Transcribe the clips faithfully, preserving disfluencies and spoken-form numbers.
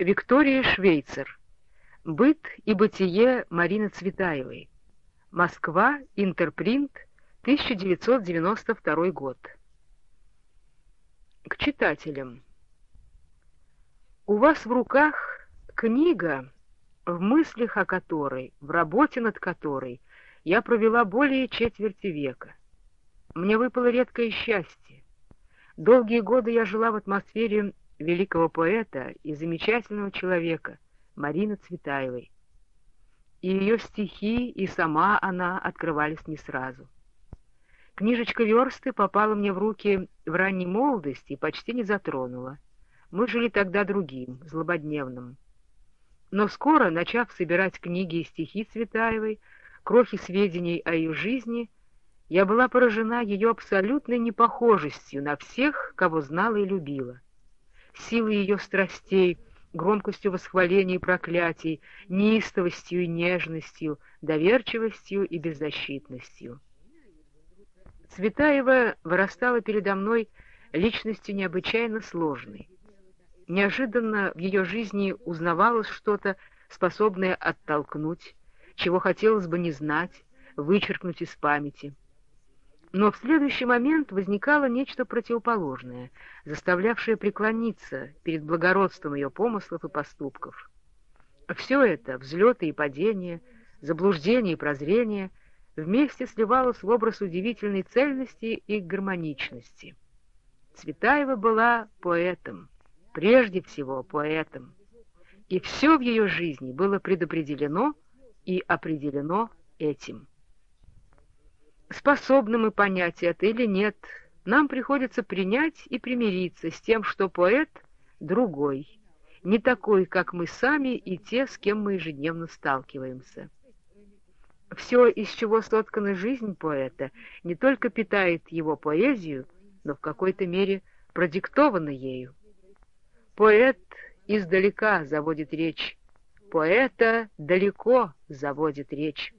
Виктория Швейцер. Быт и бытие Марины Цветаевой. Москва. Интерпринт. тысяча девятьсот девяносто второй год. К читателям. У вас в руках книга, в мыслях о которой, в работе над которой я провела более четверти века. Мне выпало редкое счастье. Долгие годы я жила в атмосфере великого поэта и замечательного человека Марины Цветаевой. И ее стихи, и сама она открывались не сразу. Книжечка «Версты» попала мне в руки в ранней молодости и почти не затронула. Мы жили тогда другим, злободневным. Но скоро, начав собирать книги и стихи Цветаевой, крохи сведений о ее жизни, я была поражена ее абсолютной непохожестью на всех, кого знала и любила. Силой ее страстей, громкостью восхвалений и проклятий, неистовостью и нежностью, доверчивостью и беззащитностью. Цветаева вырастала передо мной личностью необычайно сложной. Неожиданно в ее жизни узнавалось что-то, способное оттолкнуть, чего хотелось бы не знать, вычеркнуть из памяти. Но в следующий момент возникало нечто противоположное, заставлявшее преклониться перед благородством ее помыслов и поступков. Все это, взлеты и падения, заблуждения и прозрения, вместе сливалось в образ удивительной цельности и гармоничности. Цветаева была поэтом, прежде всего поэтом, и все в ее жизни было предопределено и определено этим. Способны мы понять это или нет, нам приходится принять и примириться с тем, что поэт другой, не такой, как мы сами и те, с кем мы ежедневно сталкиваемся. Все, из чего соткана жизнь поэта, не только питает его поэзию, но в какой-то мере продиктовано ею. Поэт издалека заводит речь, поэта далеко заводит речь.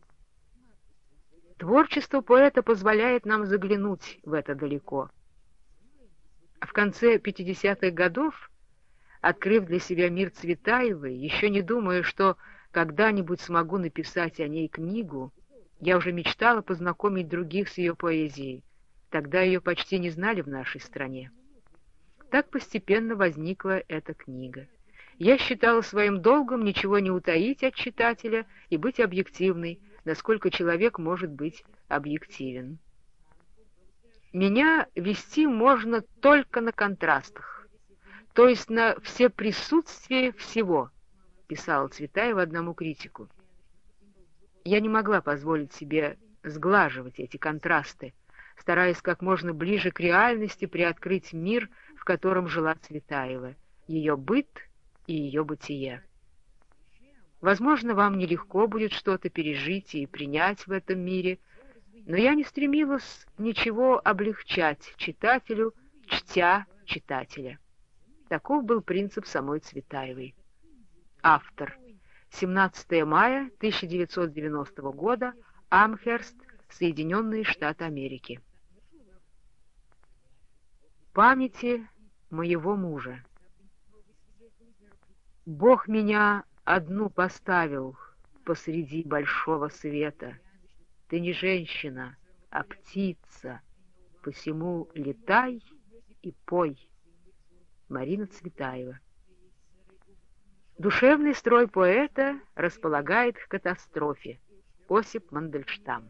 Творчество поэта позволяет нам заглянуть в это далеко. В конце пятидесятых годов, открыв для себя мир Цветаевой, еще не думая, что когда-нибудь смогу написать о ней книгу, я уже мечтала познакомить других с ее поэзией. Тогда ее почти не знали в нашей стране. Так постепенно возникла эта книга. Я считала своим долгом ничего не утаить от читателя и быть объективной, насколько человек может быть объективен. Меня вести можно только на контрастах, то есть на всеприсутствие всего, писала Цветаева одному критику. Я не могла позволить себе сглаживать эти контрасты, стараясь как можно ближе к реальности приоткрыть мир, в котором жила Цветаева, ее быт и ее бытие. Возможно, вам нелегко будет что-то пережить и принять в этом мире, но я не стремилась ничего облегчать читателю, чтя читателя. Таков был принцип самой Цветаевой. Автор. семнадцатого мая тысяча девятьсот девяностого года. Амхерст, Соединенные Штаты Америки. Памяти моего мужа. Бог меня одну поставил посреди большого света. Ты не женщина, а птица, посему летай и пой. Марина Цветаева. Душевный строй поэта располагает к катастрофе. Осип Мандельштам.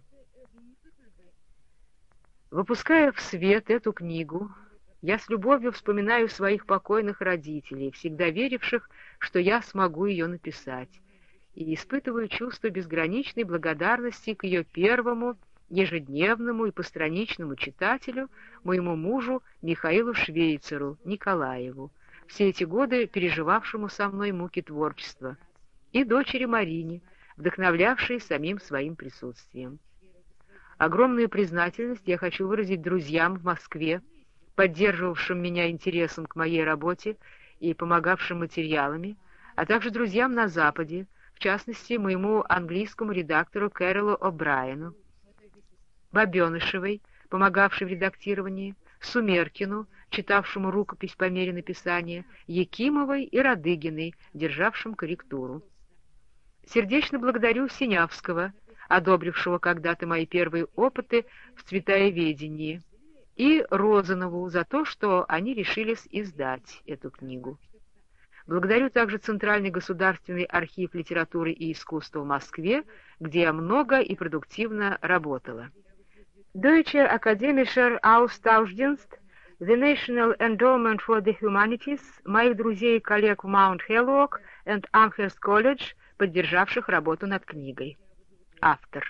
Выпуская в свет эту книгу, я с любовью вспоминаю своих покойных родителей, всегда веривших, что я смогу ее написать, и испытываю чувство безграничной благодарности к ее первому, ежедневному и постраничному читателю, моему мужу Михаилу Швейцеру, Николаеву, все эти годы переживавшему со мной муки творчества, и дочери Марине, вдохновлявшей самим своим присутствием. Огромную признательность я хочу выразить друзьям в Москве, поддерживавшим меня интересом к моей работе и помогавшим материалами, а также друзьям на Западе, в частности, моему английскому редактору Кэролу О'Брайену, Бабенышевой, помогавшей в редактировании, Сумеркину, читавшему рукопись по мере написания, Якимовой и Радыгиной, державшим корректуру. Сердечно благодарю Синявского, одобрившего когда-то мои первые опыты в цветаеведении, и Розанову за то, что они решились издать эту книгу. Благодарю также Центральный государственный архив литературы и искусства в Москве, где я много и продуктивно работала. Deutscher Akademischer Austauschdienst, The National Endowment for the Humanities, моих друзей и коллег в Маунт Хэллоук и Амхерст колледж, поддержавших работу над книгой. Автор.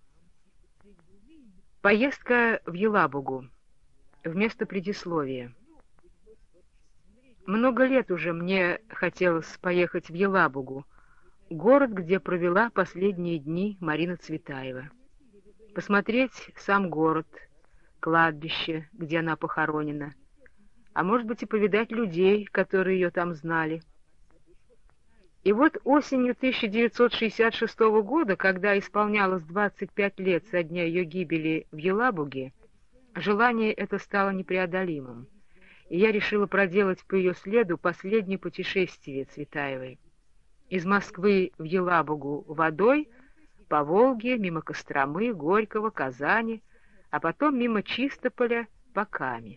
Поездка в Елабугу. Вместо предисловия. Много лет уже мне хотелось поехать в Елабугу, город, где провела последние дни Марина Цветаева. Посмотреть сам город, кладбище, где она похоронена, а может быть и повидать людей, которые ее там знали. И вот осенью тысяча девятьсот шестьдесят шестого года, когда исполнялось двадцать пять лет со дня ее гибели в Елабуге, желание это стало непреодолимым, и я решила проделать по ее следу последнее путешествие Цветаевой. Из Москвы в Елабугу водой, по Волге, мимо Костромы, Горького, Казани, а потом мимо Чистополя по Каме.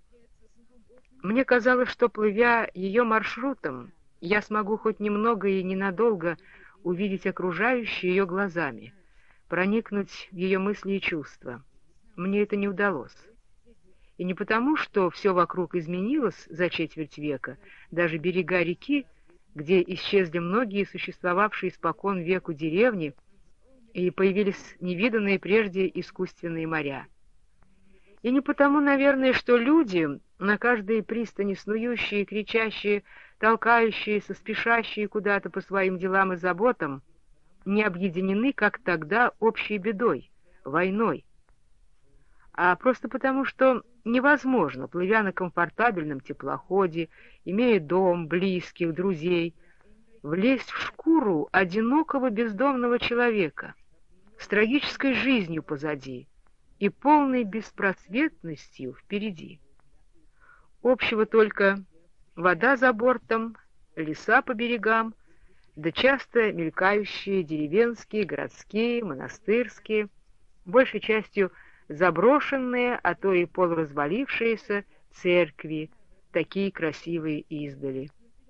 Мне казалось, что, плывя ее маршрутом, я смогу хоть немного и ненадолго увидеть окружающее ее глазами, проникнуть в ее мысли и чувства. Мне это не удалось. И не потому, что все вокруг изменилось за четверть века, даже берега реки, где исчезли многие существовавшие испокон веку деревни, и появились невиданные прежде искусственные моря. И не потому, наверное, что люди, на каждой пристани снующие, кричащие, толкающиеся, спешащие куда-то по своим делам и заботам, не объединены, как тогда, общей бедой, войной, а просто потому, что невозможно, плывя на комфортабельном теплоходе, имея дом, близких, друзей, влезть в шкуру одинокого бездомного человека с трагической жизнью позади и полной беспросветностью впереди. Общего только вода за бортом, леса по берегам, да часто мелькающие деревенские, городские, монастырские, большей частью заброшенные, а то и полуразвалившиеся церкви, такие красивые издали.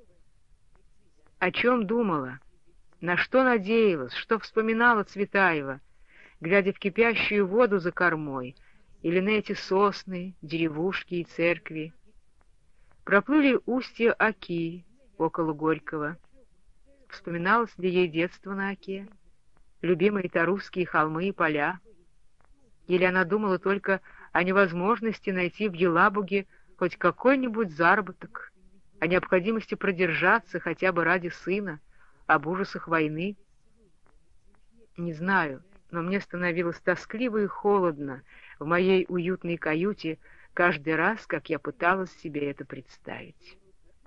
О чем думала, на что надеялась, что вспоминала Цветаева, глядя в кипящую воду за кормой или на эти сосны, деревушки и церкви. Проплыли устья Оки около Горького. Вспоминалось ли ей детство на Оке, любимые тарусские холмы и поля? Или она думала только о невозможности найти в Елабуге хоть какой-нибудь заработок, о необходимости продержаться хотя бы ради сына, об ужасах войны? Не знаю, но мне становилось тоскливо и холодно в моей уютной каюте каждый раз, как я пыталась себе это представить.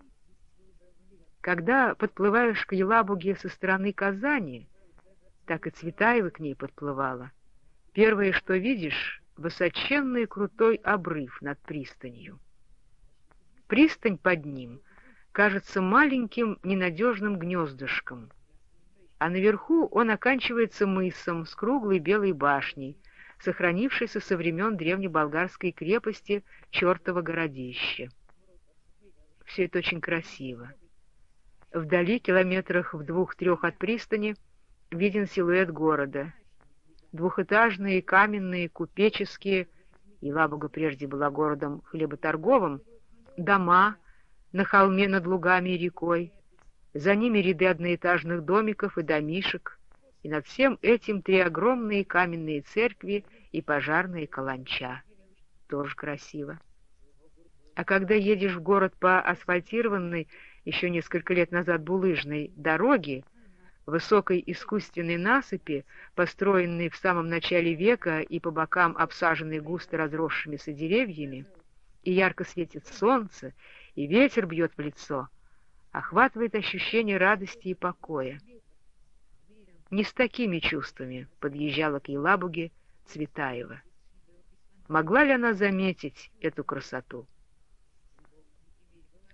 Когда подплываешь к Елабуге со стороны Казани, так и Цветаева к ней подплывала, первое, что видишь, — высоченный крутой обрыв над пристанью. Пристань под ним кажется маленьким ненадежным гнездышком, а наверху он оканчивается мысом с круглой белой башней, сохранившейся со времен древнеболгарской крепости Чертово городище. Все это очень красиво. Вдали, километрах в двух-трех от пристани, виден силуэт города. Двухэтажные, каменные, купеческие, Елабуга прежде была городом хлеботорговым, дома на холме над лугами и рекой, за ними ряды одноэтажных домиков и домишек, и над всем этим три огромные каменные церкви и пожарные каланча. Тоже красиво. А когда едешь в город по асфальтированной еще несколько лет назад булыжной дороге, высокой искусственной насыпи, построенной в самом начале века и по бокам обсаженной густо разросшимися деревьями, и ярко светит солнце, и ветер бьет в лицо, охватывает ощущение радости и покоя. Не с такими чувствами подъезжала к Елабуге Цветаева. Могла ли она заметить эту красоту?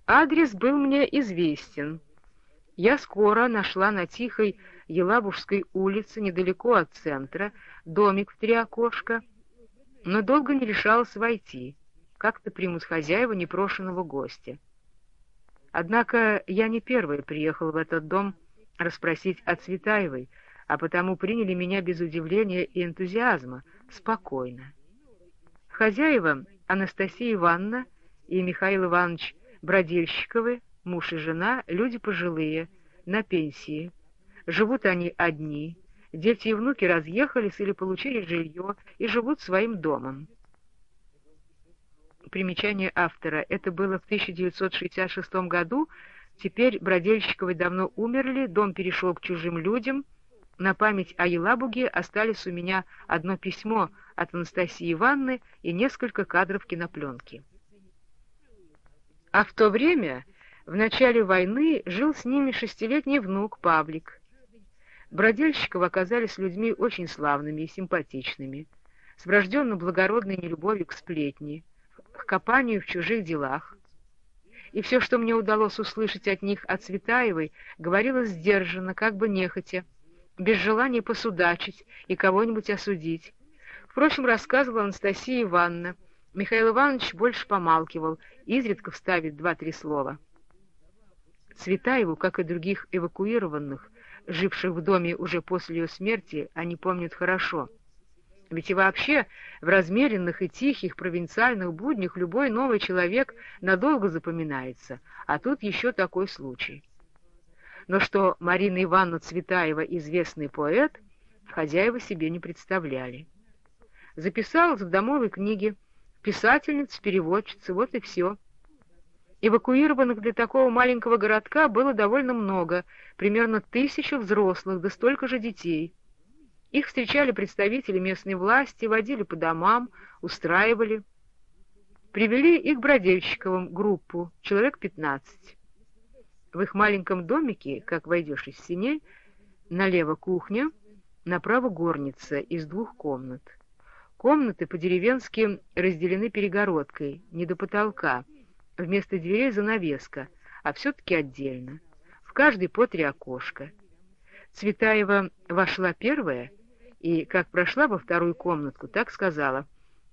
Адрес был мне известен. Я скоро нашла на тихой Елабужской улице, недалеко от центра, домик в три окошка, но долго не решалась войти. Как-то примут хозяева непрошеного гостя. Однако я не первая приехала в этот дом расспросить о Цветаевой, а потому приняли меня без удивления и энтузиазма, спокойно. Хозяева Анастасия Ивановна и Михаил Иванович Бродильщиковы, муж и жена, люди пожилые, на пенсии. Живут они одни, дети и внуки разъехались или получили жилье и живут своим домом. Примечание автора. Это было в тысяча девятьсот шестьдесят шестом году, теперь Бродильщиковы давно умерли, дом перешел к чужим людям. На память о Елабуге остались у меня одно письмо от Анастасии Ивановны и несколько кадров кинопленки. А в то время, в начале войны, жил с ними шестилетний внук Павлик. Бродильщиковы оказались людьми очень славными и симпатичными, с врожденно благородной нелюбовью к сплетни, к копанию в чужих делах. И все, что мне удалось услышать от них о Цветаевой, говорилось сдержанно, как бы нехотя, без желания посудачить и кого-нибудь осудить. Впрочем, рассказывала Анастасия Ивановна. Михаил Иванович больше помалкивал, изредка вставит два-три слова. Цветаеву, как и других эвакуированных, живших в доме уже после ее смерти, они помнят хорошо. Ведь и вообще в размеренных и тихих провинциальных буднях любой новый человек надолго запоминается, а тут еще такой случай. Но что Марина Ивановна Цветаева известный поэт, хозяева себе не представляли. Записалась в домовой книге, писательница, переводчица, вот и все. Эвакуированных для такого маленького городка было довольно много, примерно тысяча взрослых, да столько же детей. Их встречали представители местной власти, водили по домам, устраивали. Привели их к Бродильщиковым группу, человек пятнадцать. В их маленьком домике, как войдешь из сеней, налево кухня, направо горница из двух комнат. Комнаты по-деревенски разделены перегородкой, не до потолка, вместо дверей занавеска, а все-таки отдельно. В каждой по три окошка. Цветаева вошла первая и, как прошла во вторую комнатку, так сказала: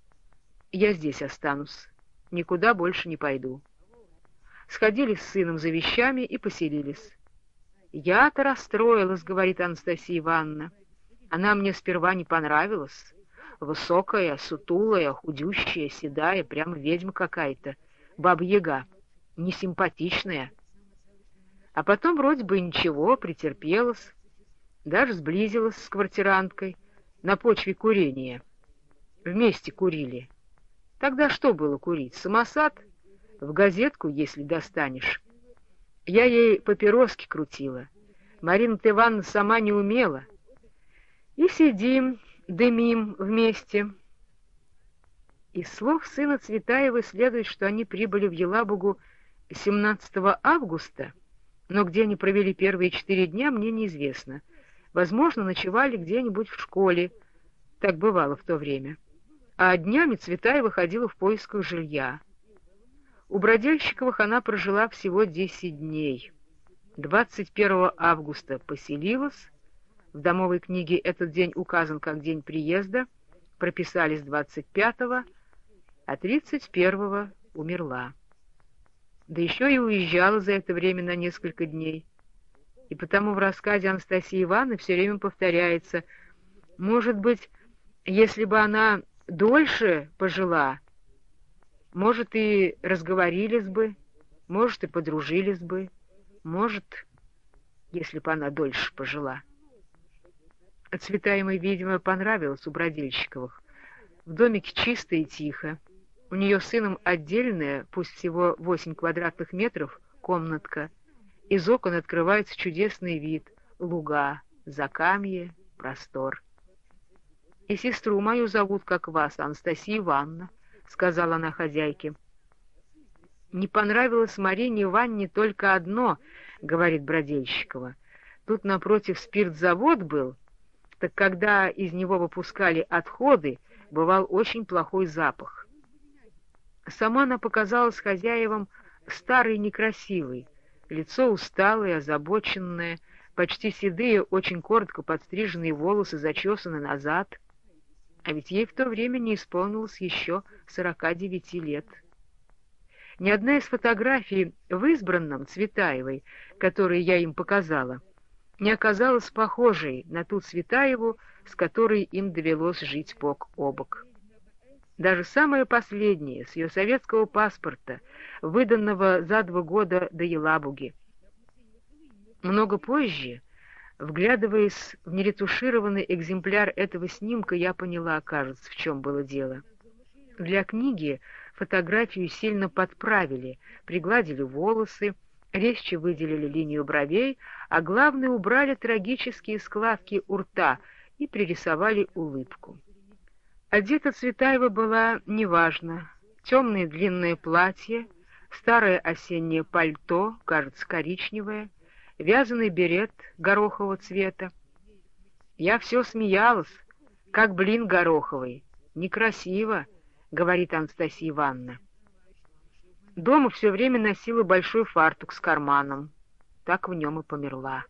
«Я здесь останусь, никуда больше не пойду». Сходили с сыном за вещами и поселились. «Я-то расстроилась», — говорит Анастасия Ивановна. «Она мне сперва не понравилась. Высокая, сутулая, худющая, седая, прямо ведьма какая-то, баба-яга, несимпатичная. А потом вроде бы ничего, претерпелась, даже сблизилась с квартиранткой на почве курения. Вместе курили. Тогда что было курить? Самосад? В газетку, если достанешь. Я ей папироски крутила. Марина Ивановна сама не умела. И сидим, дымим вместе». Из слов сына Цветаевой следует, что они прибыли в Елабугу семнадцатого августа, но где они провели первые четыре дня, мне неизвестно. Возможно, ночевали где-нибудь в школе, так бывало в то время. А днями Цветаева ходила в поисках жилья. У Бродильщиковых она прожила всего десять дней. двадцать первого августа поселилась, в домовой книге этот день указан как день приезда, прописались двадцать пятого, а тридцать первого умерла. Да еще и уезжала за это время на несколько дней. И потому в рассказе Анастасии Ивановны все время повторяется: может быть, если бы она дольше пожила, может, и разговорились бы, может, и подружились бы, может, если бы она дольше пожила. Цветаевой, видимо, понравилось у Бродильщиковых. В домике чисто и тихо. У нее с сыном отдельная, пусть всего восемь квадратных метров, комнатка. Из окон открывается чудесный вид, луга, закамье, простор. «И сестру мою зовут, как вас, Анастасия Ивановна», — сказала она хозяйке. «Не понравилось Марине Ивановне только одно», — говорит Бродильщикова. «Тут напротив спиртзавод был, так когда из него выпускали отходы, бывал очень плохой запах». Сама она показалась хозяевам старый и некрасивый, лицо усталое, озабоченное, почти седые, очень коротко подстриженные волосы зачесаны назад, а ведь ей в то время не исполнилось еще сорока девяти лет. Ни одна из фотографий в избранном Цветаевой, которые я им показала, не оказалась похожей на ту Цветаеву, с которой им довелось жить бок о бок. Даже самое последнее, с ее советского паспорта, выданного за два года до Елабуги. Много позже, вглядываясь в неретушированный экземпляр этого снимка, я поняла, кажется, в чем было дело. Для книги фотографию сильно подправили, пригладили волосы, резче выделили линию бровей, а главное, убрали трагические складки у рта и пририсовали улыбку. Одета Цветаева была неважно. Темное длинное платье, старое осеннее пальто, кажется, коричневое, вязаный берет горохового цвета. Я все смеялась, как блин гороховый. Некрасиво, говорит Анастасия Ивановна. Дома все время носила большой фартук с карманом. Так в нем и померла.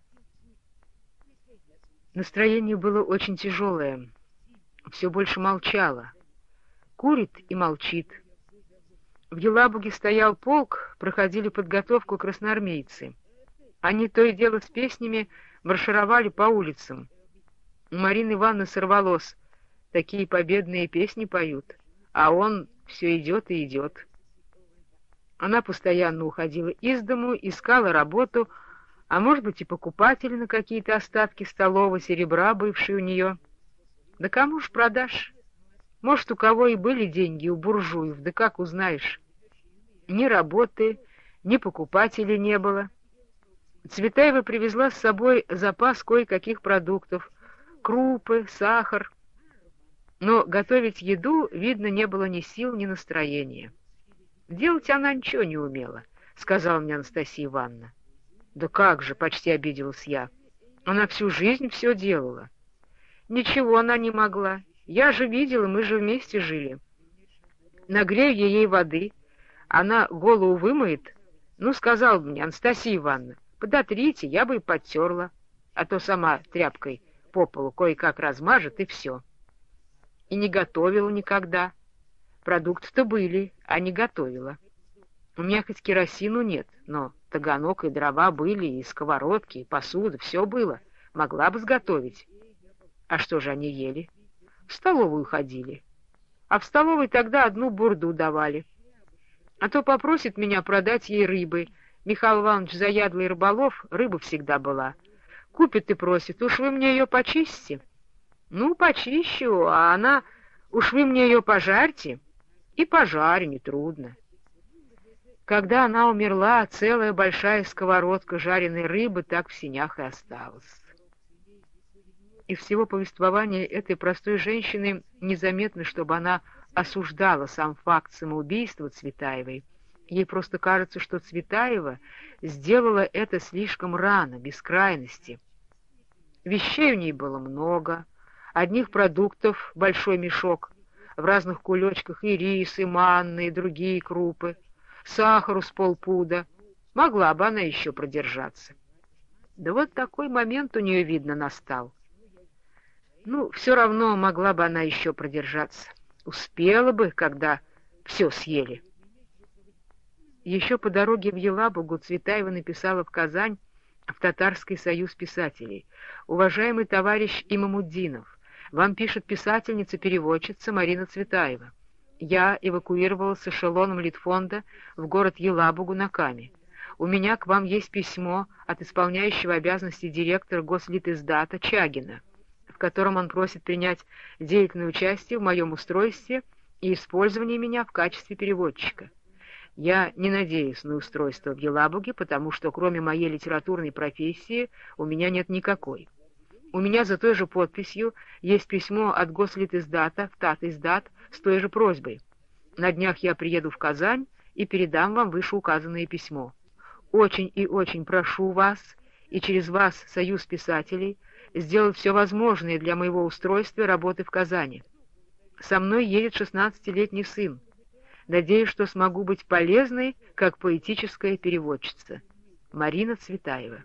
Настроение было очень тяжелое. Все больше молчала. Курит и молчит. В Елабуге стоял полк, проходили подготовку красноармейцы. Они то и дело с песнями маршировали по улицам. У Марины Ивановны сорвалось. Такие победные песни поют, а он все идет и идет. Она постоянно уходила из дому, искала работу, а может быть и покупатели на какие-то остатки столового серебра, бывшие у нее. Да кому ж продашь? Может, у кого и были деньги, у буржуев, да как узнаешь? Ни работы, ни покупателей не было. Цветаева привезла с собой запас кое-каких продуктов, крупы, сахар. Но готовить еду, видно, не было ни сил, ни настроения. Делать она ничего не умела, сказала мне Анастасия Ивановна. Да как же, почти обиделась я. Она всю жизнь все делала. Ничего она не могла. Я же видела, мы же вместе жили. Нагрею я ей воды, она голову вымоет. Ну, сказала мне, Анастасия Ивановна, подотрите, я бы и подтерла, а то сама тряпкой по полу кое-как размажет, и все. И не готовила никогда. Продукты-то были, а не готовила. У меня хоть керосину нет, но таганок и дрова были, и сковородки, и посуда, все было. Могла бы сготовить. А что же они ели? В столовую ходили. А в столовой тогда одну бурду давали. А то попросит меня продать ей рыбы. Михаил Иванович заядлый рыболов, рыба всегда была. Купит и просит, уж вы мне ее почистите. Ну, почищу, а она, уж вы мне ее пожарьте. И пожарю, нетрудно. Когда она умерла, целая большая сковородка жареной рыбы так в сенях и осталась. Из всего повествования этой простой женщины незаметно, чтобы она осуждала сам факт самоубийства Цветаевой. Ей просто кажется, что Цветаева сделала это слишком рано, без крайности. Вещей у ней было много, одних продуктов большой мешок, в разных кулечках и рис, и манны, и другие крупы, сахару с полпуда. Могла бы она еще продержаться. Да вот такой момент у нее, видно, настал. Ну, все равно могла бы она еще продержаться. Успела бы, когда все съели. Еще по дороге в Елабугу Цветаева написала в Казань в Татарский союз писателей: «Уважаемый товарищ Имамуддинов, вам пишет писательница-переводчица Марина Цветаева. Я эвакуировалась с эшелоном Литфонда в город Елабугу на Каме. У меня к вам есть письмо от исполняющего обязанности директора Гослитиздата Чагина, в котором он просит принять деятельное участие в моем устройстве и использовании меня в качестве переводчика. Я не надеюсь на устройство в Елабуге, потому что кроме моей литературной профессии у меня нет никакой. У меня за той же подписью есть письмо от Гослитиздата в Татиздат с той же просьбой. На днях я приеду в Казань и передам вам вышеуказанное письмо. Очень и очень прошу вас, и через вас, Союз писателей, сделать все возможное для моего устройства и работы в Казани. Со мной едет шестнадцатилетний сын. Надеюсь, что смогу быть полезной, как поэтическая переводчица. Марина Цветаева.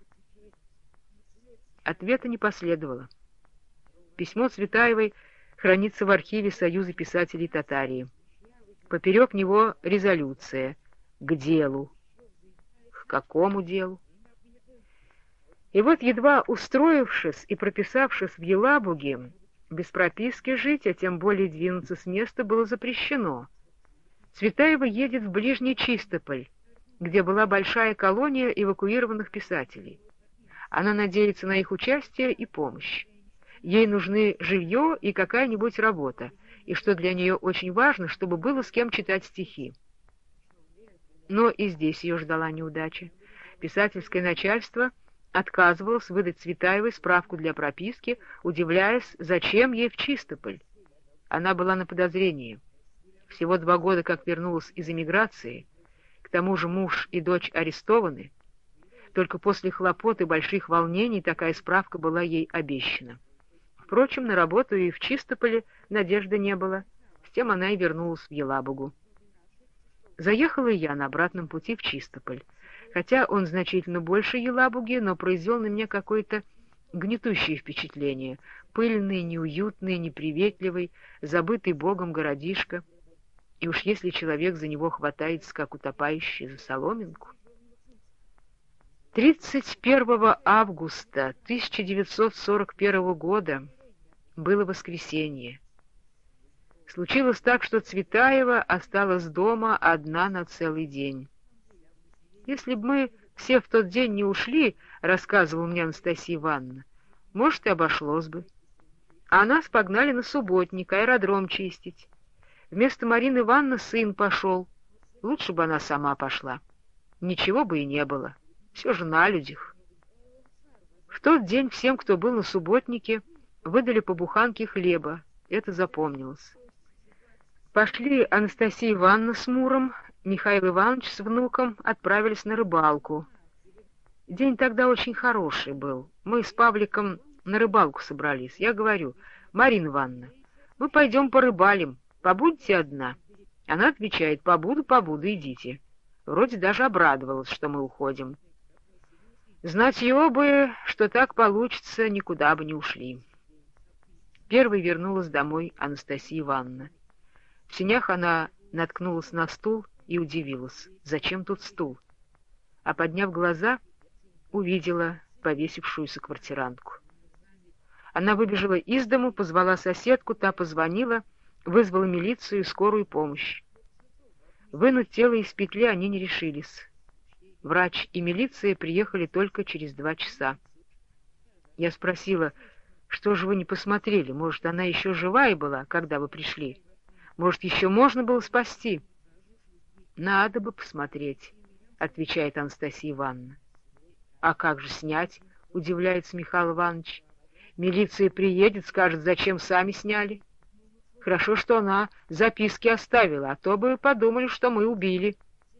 Ответа не последовало. Письмо Цветаевой хранится в архиве Союза писателей Татарии. Поперек него резолюция «К делу». К какому делу? И вот, едва устроившись и прописавшись в Елабуге, без прописки жить, а тем более двинуться с места, было запрещено. Цветаева едет в ближний Чистополь, где была большая колония эвакуированных писателей. Она надеется на их участие и помощь. Ей нужны жилье и какая-нибудь работа, и, что для нее очень важно, чтобы было с кем читать стихи. Но и здесь ее ждала неудача. Писательское начальство отказывалось выдать Цветаевой справку для прописки, удивляясь, зачем ей в Чистополь. Она была на подозрении. Всего два года как вернулась из эмиграции, к тому же муж и дочь арестованы. Только после хлопот и больших волнений такая справка была ей обещана. Впрочем, на работу и в Чистополе надежды не было, с тем она и вернулась в Елабугу. Заехала и я на обратном пути в Чистополь. Хотя он значительно больше Елабуги, но произвел на меня какое-то гнетущее впечатление. Пыльный, неуютный, неприветливый, забытый Богом городишко. И уж если человек за него хватается, как утопающий за соломинку. тридцать первого августа тысяча девятьсот сорок первого года было воскресенье. Случилось так, что Цветаева осталась дома одна на целый день. «Если бы мы все в тот день не ушли, — рассказывала мне Анастасия Ивановна, — может, и обошлось бы. А нас погнали на субботник, аэродром чистить. Вместо Марины Ивановны сын пошел. Лучше бы она сама пошла. Ничего бы и не было. Все же на людях». В тот день всем, кто был на субботнике, выдали по буханке хлеба. Это запомнилось. Пошли Анастасия Ивановна с Муром, Михаил Иванович с внуком отправились на рыбалку. День тогда очень хороший был. Мы с Павликом на рыбалку собрались. Я говорю: «Марина Ивановна, мы пойдем порыбалим. Побудете одна?» Она отвечает: «Побуду, побуду, идите». Вроде даже обрадовалась, что мы уходим. Знать его бы, что так получится, никуда бы не ушли. Первой вернулась домой Анастасия Ивановна. В сенях она наткнулась на стул и удивилась: зачем тут стул? А подняв глаза, увидела повесившуюся квартирантку. Она выбежала из дому, позвала соседку, та позвонила, вызвала милицию и скорую помощь. Вынуть тело из петли они не решились. Врач и милиция приехали только через два часа. Я спросила: что же вы не посмотрели? Может, она еще живая была, когда вы пришли? Может, еще можно было спасти? Надо бы посмотреть, — отвечает Анастасия Ивановна. А как же снять? — удивляется Михаил Иванович. Милиция приедет, скажет, зачем сами сняли. Хорошо, что она записки оставила, а то бы подумали, что мы убили.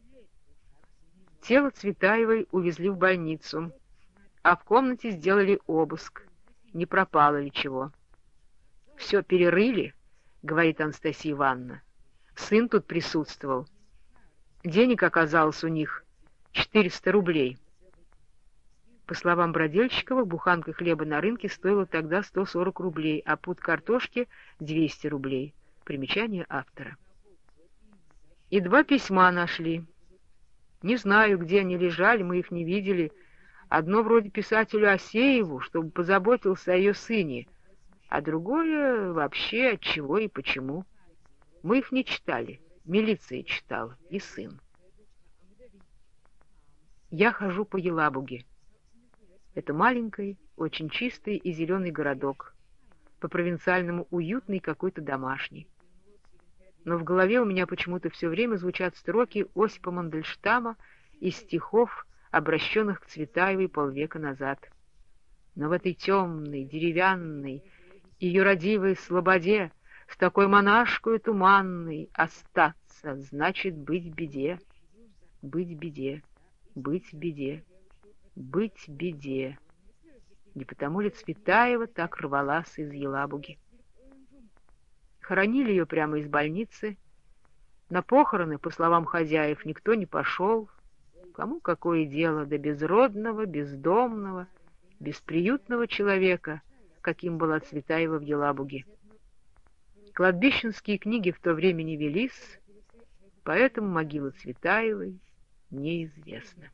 Тело Цветаевой увезли в больницу, а в комнате сделали обыск. Не пропало ли чего? Все перерыли, — говорит Анастасия Ивановна. Сын тут присутствовал. Денег оказалось у них четыреста рублей. По словам Бродельщикова, буханка хлеба на рынке стоила тогда сто сорок рублей, а пуд картошки — двести рублей. Примечание автора. И два письма нашли. Не знаю, где они лежали, мы их не видели. Одно вроде писателю Асееву, чтобы позаботился о ее сыне, а другое вообще от чего и почему. Мы их не читали, милиция читала, и сын. Я хожу по Елабуге. Это маленький, очень чистый и зеленый городок, по-провинциальному уютный, какой-то домашний. Но в голове у меня почему-то все время звучат строки Осипа Мандельштама из стихов, обращенных к Цветаевой полвека назад. Но в этой темной, деревянной и юродивой слободе с такой монашкою туманной остаться значит быть в беде, быть в беде, быть в беде, быть в беде. Не потому ли Цветаева так рвалась из Елабуги? Хоронили ее прямо из больницы. На похороны, по словам хозяев, никто не пошел. Кому какое дело до безродного, бездомного, бесприютного человека, каким была Цветаева в Елабуге? Кладбищенские книги в то время не велись, поэтому могила Цветаевой неизвестна.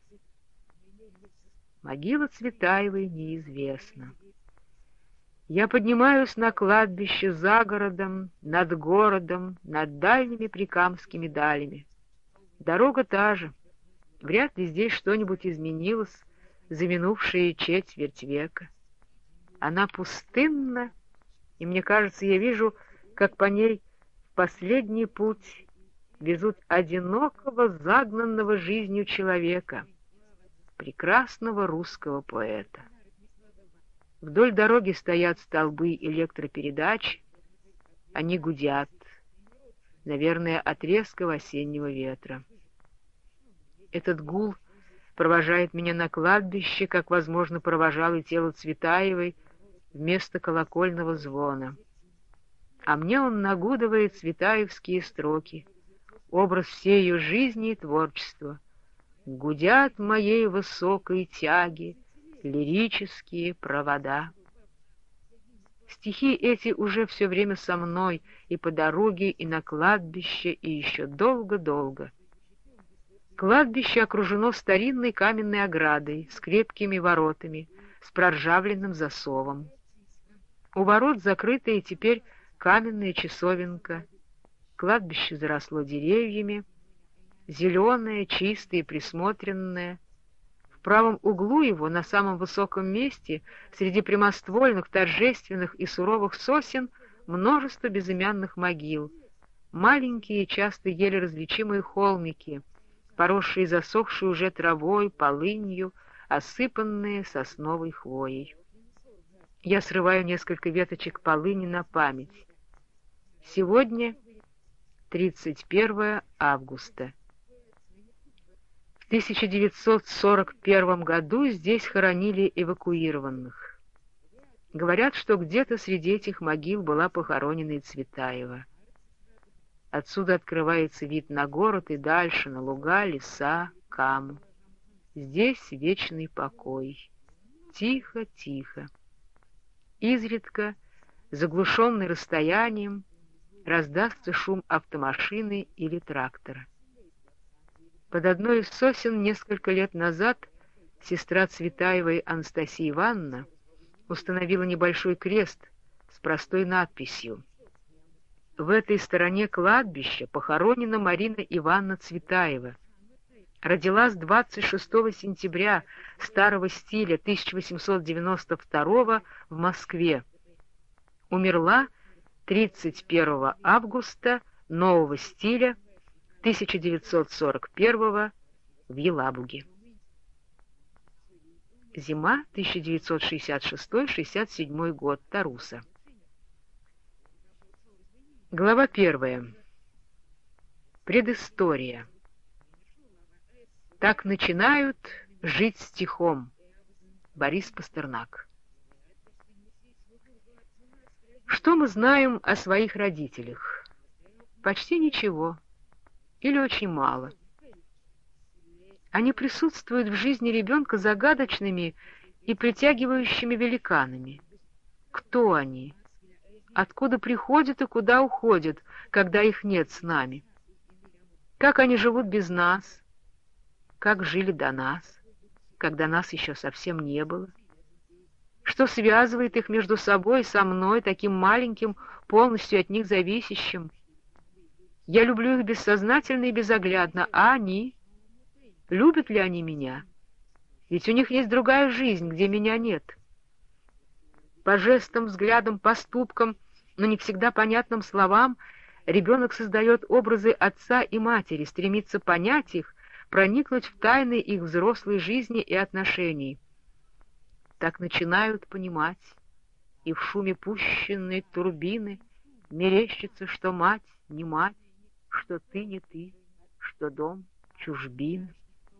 Могила Цветаевой неизвестна. Я поднимаюсь на кладбище за городом, над городом, над дальними прикамскими далями. Дорога та же. Вряд ли здесь что-нибудь изменилось за минувшие четверть века. Она пустынна, и мне кажется, я вижу, как по ней в последний путь везут одинокого, загнанного жизнью человека, прекрасного русского поэта. Вдоль дороги стоят столбы электропередач, они гудят, наверное, от резкого осеннего ветра. Этот гул провожает меня на кладбище, как, возможно, провожал и тело Цветаевой вместо колокольного звона. А мне он нагудывает цветаевские строки, образ всей ее жизни и творчества. Гудят моей высокой тяги лирические провода. Стихи эти уже все время со мной и по дороге, и на кладбище, и еще долго-долго. Кладбище окружено старинной каменной оградой с крепкими воротами, с проржавленным засовом. У ворот закрытая теперь каменная часовенка. Кладбище заросло деревьями, зеленое, чистое и присмотренное. В правом углу его, на самом высоком месте, среди прямоствольных, торжественных и суровых сосен, множество безымянных могил, маленькие, часто еле различимые холмики, поросшие засохшей уже травой, полынью, осыпанные сосновой хвоей. Я срываю несколько веточек полыни на память. Сегодня тридцать первое августа. В тысяча девятьсот сорок первом году здесь хоронили эвакуированных. Говорят, что где-то среди этих могил была похоронена и Цветаева. Отсюда открывается вид на город и дальше, на луга, леса, Каму. Здесь вечный покой. Тихо, тихо. Изредка, заглушенный расстоянием, раздастся шум автомашины или трактора. Под одной из сосен несколько лет назад сестра Цветаевой Анастасия Ивановна установила небольшой крест с простой надписью: «В этой стороне кладбища похоронена Марина Ивановна Цветаева. Родилась двадцать шестого сентября старого стиля тысяча восемьсот девяносто второго в Москве. Умерла тридцать первого августа нового стиля тысяча девятьсот сорок первого в Елабуге». Зима тысяча девятьсот шестьдесят шестой — шестьдесят седьмой год. Таруса. Глава первая. Предыстория. Так начинают жить стихом. Борис Пастернак. Что мы знаем о своих родителях? Почти ничего, или очень мало. Они присутствуют в жизни ребенка загадочными и притягивающими великанами. Кто они? Откуда приходят и куда уходят, когда их нет с нами? Как они живут без нас? Как жили до нас, когда нас еще совсем не было? Что связывает их между собой и со мной, таким маленьким, полностью от них зависящим? Я люблю их бессознательно и безоглядно, а они? Любят ли они меня? Ведь у них есть другая жизнь, где меня нет. По жестам, взглядам, поступкам, но не всегда понятным словам ребенок создает образы отца и матери, стремится понять их, проникнуть в тайны их взрослой жизни и отношений. Так начинают понимать, и в шуме пущенной турбины мерещится, что мать не мать, что ты не ты, что дом чужбин.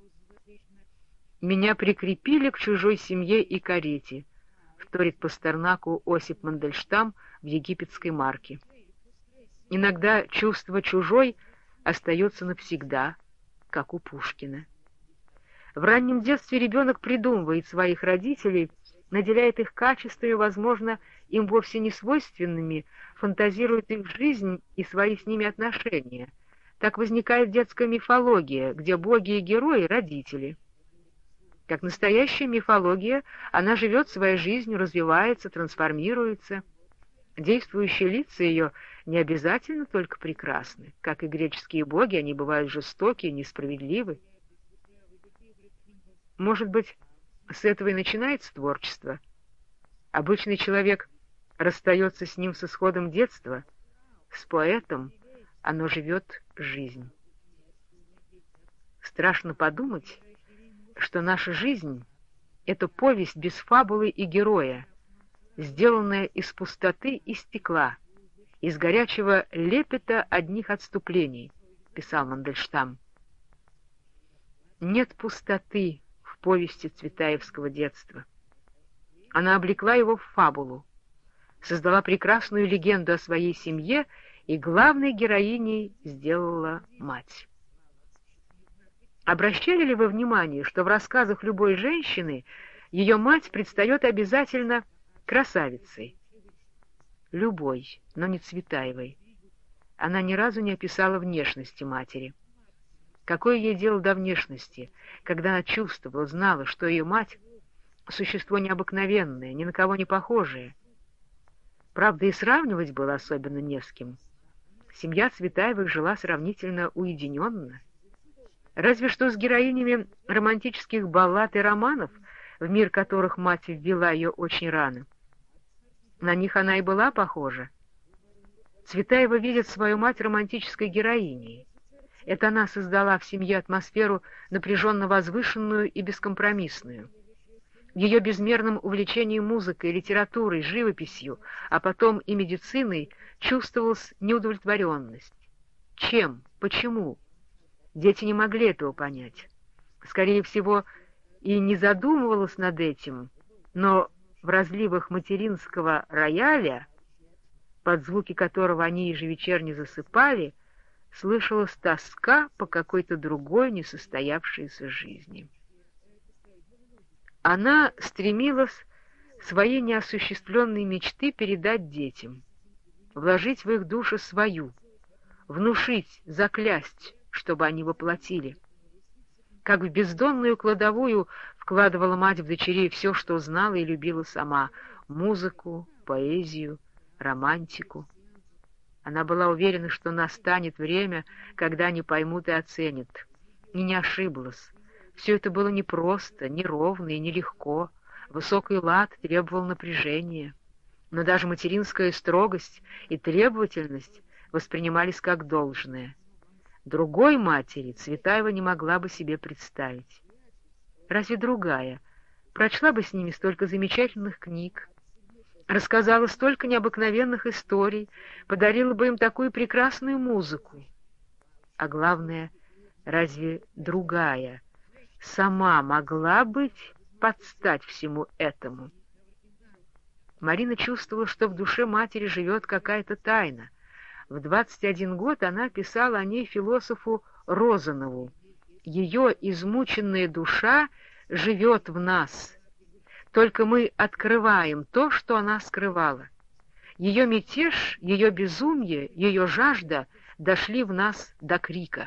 Меня прикрепили к чужой семье и карете, вторит Пастернаку Осип Мандельштам в египетской марке. Иногда чувство чужой остается навсегда, как у Пушкина. В раннем детстве ребенок придумывает своих родителей, наделяет их качествами, возможно, им вовсе не свойственными, фантазирует их жизнь и свои с ними отношения. Так возникает детская мифология, где боги и герои — родители. Как настоящая мифология, она живет своей жизнью, развивается, трансформируется. Действующие лица ее не обязательно только прекрасны. Как и греческие боги, они бывают жестоки и несправедливы. Может быть, с этого и начинается творчество. Обычный человек расстается с ним с исходом детства, с поэтом оно живет жизнь. Страшно подумать, что наша жизнь — это повесть без фабулы и героя, сделанная из пустоты и стекла, из горячего лепета одних отступлений, писал Мандельштам. Нет пустоты в повести цветаевского детства. Она облекла его в фабулу, создала прекрасную легенду о своей семье и главной героиней сделала мать. Обращали ли вы внимание, что в рассказах любой женщины ее мать предстает обязательно красавицей? Любой, но не Цветаевой. Она ни разу не описала внешности матери. Какое ей дело до внешности, когда она чувствовала, знала, что ее мать — существо необыкновенное, ни на кого не похожее. Правда, и сравнивать было особенно не с кем. Семья Цветаевых жила сравнительно уединенно. Разве что с героинями романтических баллад и романов, в мир которых мать ввела ее очень рано. На них она и была похожа. Цветаева видит свою мать романтической героиней. Это она создала в семье атмосферу напряженно возвышенную и бескомпромиссную. В ее безмерном увлечении музыкой, литературой, живописью, а потом и медициной чувствовалась неудовлетворенность. Чем? Почему? Дети не могли этого понять. Скорее всего, и не задумывалась над этим, но в разливах материнского рояля, под звуки которого они ежевечерне засыпали, слышалась тоска по какой-то другой несостоявшейся жизни. Она стремилась свои неосуществленные мечты передать детям, вложить в их души свою, внушить, заклясть, чтобы они воплотили. Как в бездонную кладовую вкладывала мать в дочерей все, что знала и любила сама — музыку, поэзию, романтику. Она была уверена, что настанет время, когда они поймут и оценят. И не ошиблась. Все это было непросто, неровно и нелегко. Высокий лад требовал напряжения. Но даже материнская строгость и требовательность воспринимались как должное. Другой матери Цветаева не могла бы себе представить. Разве другая прочла бы с ними столько замечательных книг, рассказала столько необыкновенных историй, подарила бы им такую прекрасную музыку? А главное, разве другая сама могла быть под стать всему этому? Марина чувствовала, что в душе матери живет какая-то тайна. В двадцать один год она писала о ней философу Розанову: «Ее измученная душа живет в нас. Только мы открываем то, что она скрывала. Ее мятеж, ее безумие, ее жажда дошли в нас до крика».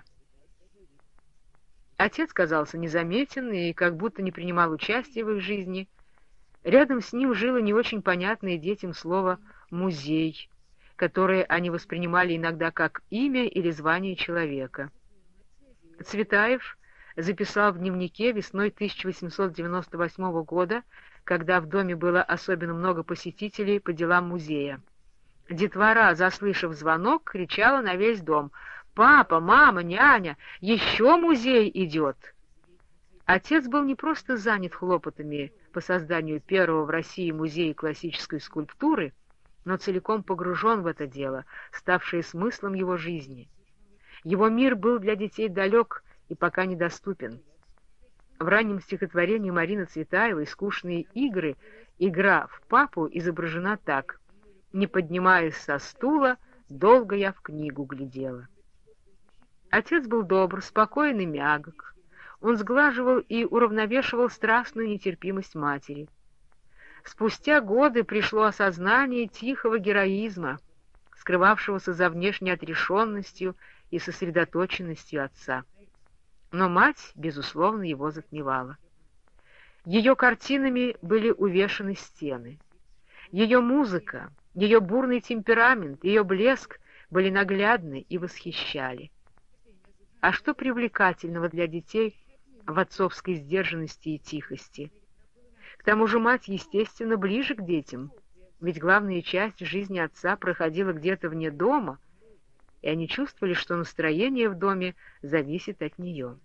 Отец казался незаметен и как будто не принимал участия в их жизни. Рядом с ним жило не очень понятное детям слово «музей», которое они воспринимали иногда как имя или звание человека. Цветаев записал в дневнике весной тысяча восемьсот девяносто восьмого года, когда в доме было особенно много посетителей по делам музея. Детвора, заслышав звонок, кричала на весь дом: «Папа, мама, няня, еще музей идет!» Отец был не просто занят хлопотами по созданию первого в России музея классической скульптуры, но целиком погружен в это дело, ставшее смыслом его жизни. Его мир был для детей далек и пока недоступен. В раннем стихотворении Марины Цветаевой «Скучные игры» игра в папу изображена так: «Не поднимаясь со стула, долго я в книгу глядела». Отец был добр, спокоен и мягок. Он сглаживал и уравновешивал страстную нетерпимость матери. Спустя годы пришло осознание тихого героизма, скрывавшегося за внешней отрешенностью и сосредоточенностью отца. Но мать, безусловно, его затмевала. Ее картинами были увешаны стены. Ее музыка, ее бурный темперамент, ее блеск были наглядны и восхищали. А что привлекательного для детей в отцовской сдержанности и тихости? К тому же мать, естественно, ближе к детям, ведь главная часть жизни отца проходила где-то вне дома, и они чувствовали, что настроение в доме зависит от нее.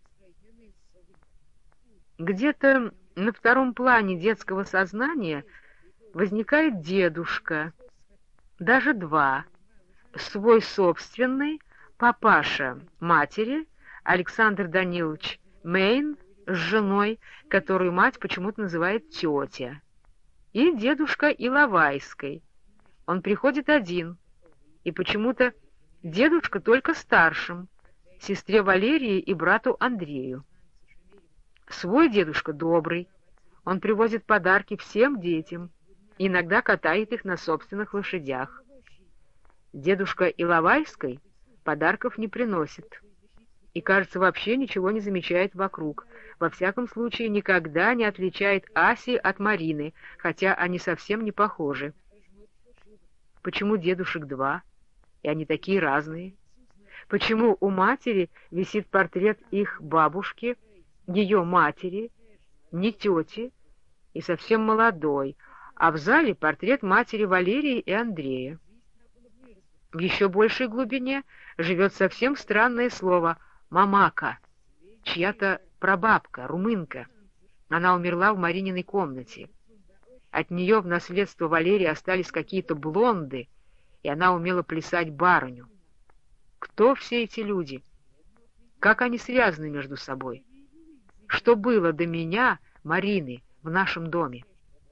Где-то на втором плане детского сознания возникает дедушка, даже два, свой собственный, папаша матери, Александр Данилович Мейн, с женой, которую мать почему-то называет тетя, и дедушка Иловайской. Он приходит один, и почему-то дедушка только старшим, сестре Валерии и брату Андрею. Свой дедушка добрый, он привозит подарки всем детям, иногда катает их на собственных лошадях. Дедушка Иловайской подарков не приносит и, кажется, вообще ничего не замечает вокруг, во всяком случае никогда не отличает Аси от Марины, хотя они совсем не похожи. Почему дедушек два, и они такие разные? Почему у матери висит портрет их бабушки, ее матери, не тети, и совсем молодой, а в зале портрет матери Валерии и Андрея? В еще большей глубине живет совсем странное слово «мамака», чья-то прабабка, румынка. Она умерла в Марининой комнате. От нее в наследство Валерии остались какие-то блонды, и она умела плясать барыню. Кто все эти люди? Как они связаны между собой? Что было до меня, Марины, в нашем доме?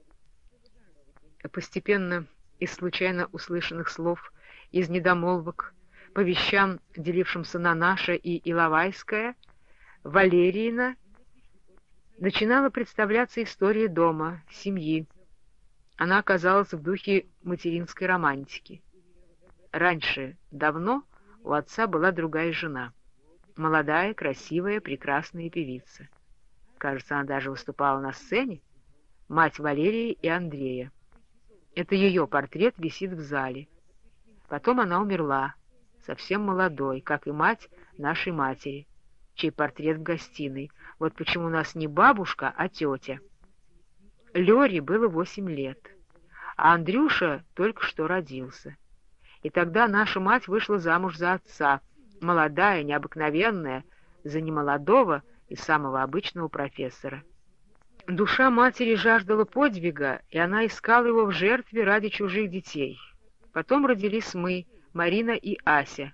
Постепенно из случайно услышанных слов, из недомолвок, по вещам, делившимся на наше и Иловайское, Валерьина, начинала представляться история дома, семьи. Она оказалась в духе материнской романтики. Раньше, давно, у отца была другая жена. Молодая, красивая, прекрасная певица. Кажется, она даже выступала на сцене. Мать Валерии и Андрея. Это ее портрет висит в зале. Потом она умерла, совсем молодой, как и мать нашей матери, чей портрет в гостиной. Вот почему у нас не бабушка, а тетя. Лёре было восемь лет, а Андрюша только что родился. И тогда наша мать вышла замуж за отца, молодая, необыкновенная, за немолодого и самого обычного профессора. Душа матери жаждала подвига, и она искала его в жертве ради чужих детей. Потом родились мы, Марина и Ася.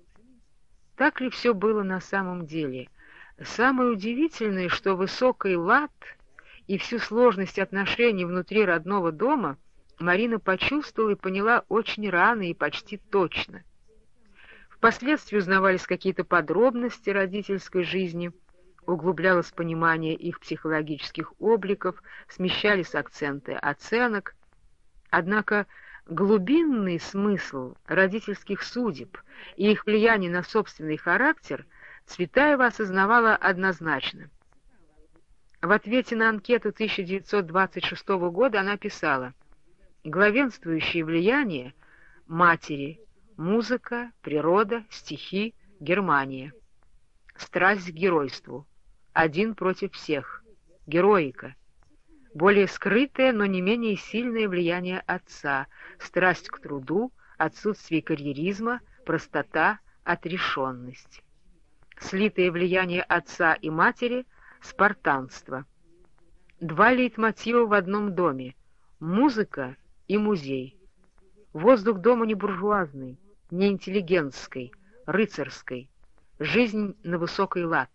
Так ли все было на самом деле? Самое удивительное, что высокий лад и всю сложность отношений внутри родного дома Марина почувствовала и поняла очень рано и почти точно. Впоследствии узнавались какие-то подробности родительской жизни, углублялось понимание их психологических обликов, смещались акценты оценок. Однако глубинный смысл родительских судеб и их влияние на собственный характер Цветаева осознавала однозначно. В ответе на анкету тысяча девятьсот двадцать шестого года она писала: «Главенствующее влияние — матери, музыка, природа, стихи, Германия. Страсть к геройству. Один против всех. Героика. Более скрытое, но не менее сильное влияние отца. Страсть к труду, отсутствие карьеризма, простота, отрешенность. Слитое влияние отца и матери — спартанство. Два лейтмотива в одном доме — музыка и музей. Воздух дома не буржуазный, не интеллигентский, рыцарский. Жизнь на высокий лад».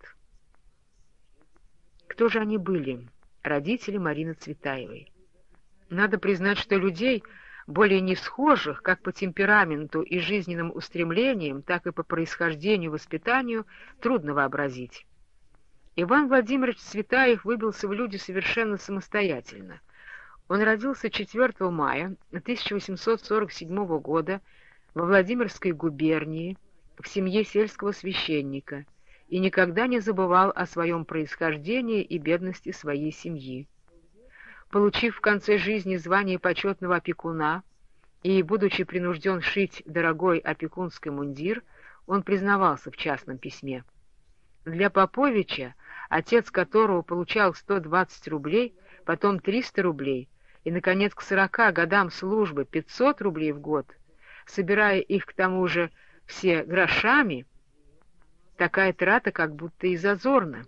Кто же они были, родители Марины Цветаевой? Надо признать, что людей более не схожих как по темпераменту и жизненным устремлениям, так и по происхождению и воспитанию, трудно вообразить. Иван Владимирович Цветаев выбился в люди совершенно самостоятельно. Он родился четвёртого мая тысяча восемьсот сорок седьмого года во Владимирской губернии в семье сельского священника и никогда не забывал о своем происхождении и бедности своей семьи. Получив в конце жизни звание почетного опекуна и, будучи принужден шить дорогой опекунский мундир, он признавался в частном письме. Для Поповича, отец которого получал сто двадцать рублей, потом триста рублей, и, наконец, к сорока годам службы пятьсот рублей в год, собирая их к тому же все грошами, такая трата как будто и зазорна.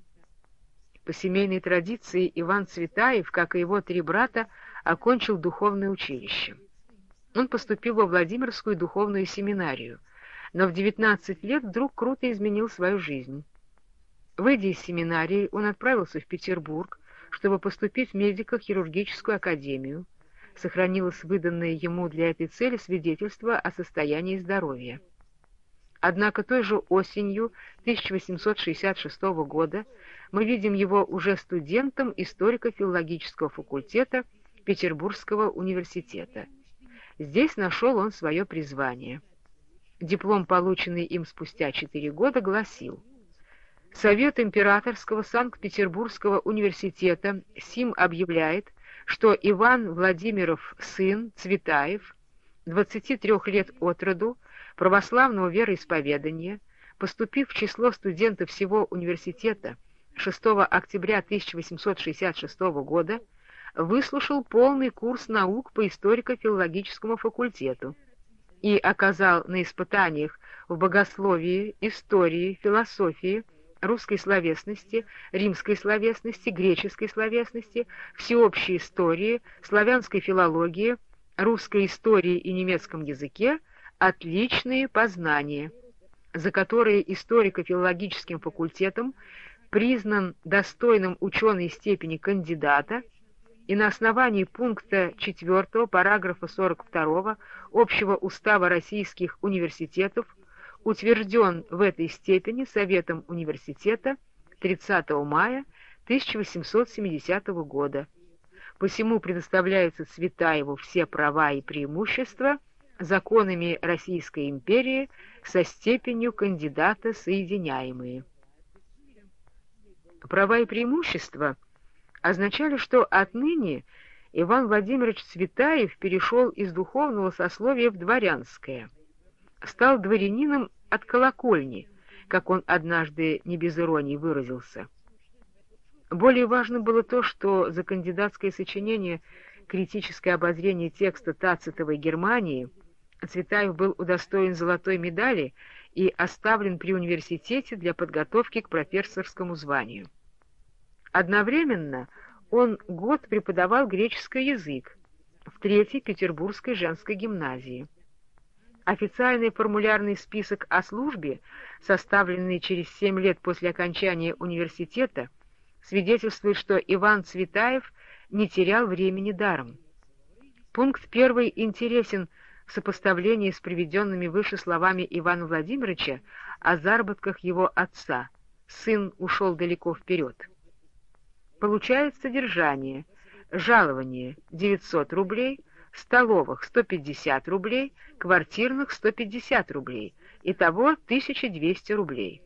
По семейной традиции Иван Цветаев, как и его три брата, окончил духовное училище. Он поступил во Владимирскую духовную семинарию, но в девятнадцать лет вдруг круто изменил свою жизнь. Выйдя из семинарии, он отправился в Петербург, чтобы поступить в медико-хирургическую академию. Сохранилось выданное ему для этой цели свидетельство о состоянии здоровья. Однако той же осенью тысяча восемьсот шестьдесят шестого года мы видим его уже студентом историко-филологического факультета Петербургского университета. Здесь нашел он свое призвание. Диплом, полученный им спустя четыре года, гласил: «Совет императорского Санкт-Петербургского университета сим объявляет, что Иван Владимиров сын Цветаев, двадцати трёх лет от роду, православного вероисповедания, поступив в число студентов всего университета шестого октября тысяча восемьсот шестьдесят шестого года, выслушал полный курс наук по историко-филологическому факультету и оказал на испытаниях в богословии, истории, философии, русской словесности, римской словесности, греческой словесности, всеобщей истории, славянской филологии, русской истории и немецком языке отличные познания, за которые историко-филологическим факультетом признан достойным ученой степени кандидата и на основании пункта четвёртого параграфа сорок второго Общего устава российских университетов утвержден в этой степени Советом университета тридцатого мая тысяча восемьсот семидесятого года. Посему предоставляются Цветаеву все права и преимущества законами Российской империи со степенью кандидата соединяемые». Права и преимущества означали, что отныне Иван Владимирович Цветаев перешел из духовного сословия в дворянское, стал дворянином от колокольни, как он однажды не без иронии выразился. Более важно было то, что за кандидатское сочинение «Критическое обозрение текста Тацитовой Германии» Цветаев был удостоен золотой медали и оставлен при университете для подготовки к профессорскому званию. Одновременно он год преподавал греческий язык в Третьей Петербургской женской гимназии. Официальный формулярный список о службе, составленный через семь лет после окончания университета, свидетельствует, что Иван Цветаев не терял времени даром. Пункт первый интересен в сопоставлении с приведенными выше словами Ивана Владимировича о заработках его отца. Сын ушел далеко вперед. Получает содержание: жалование девятьсот рублей, столовых сто пятьдесят рублей, квартирных сто пятьдесят рублей, итого тысяча двести рублей.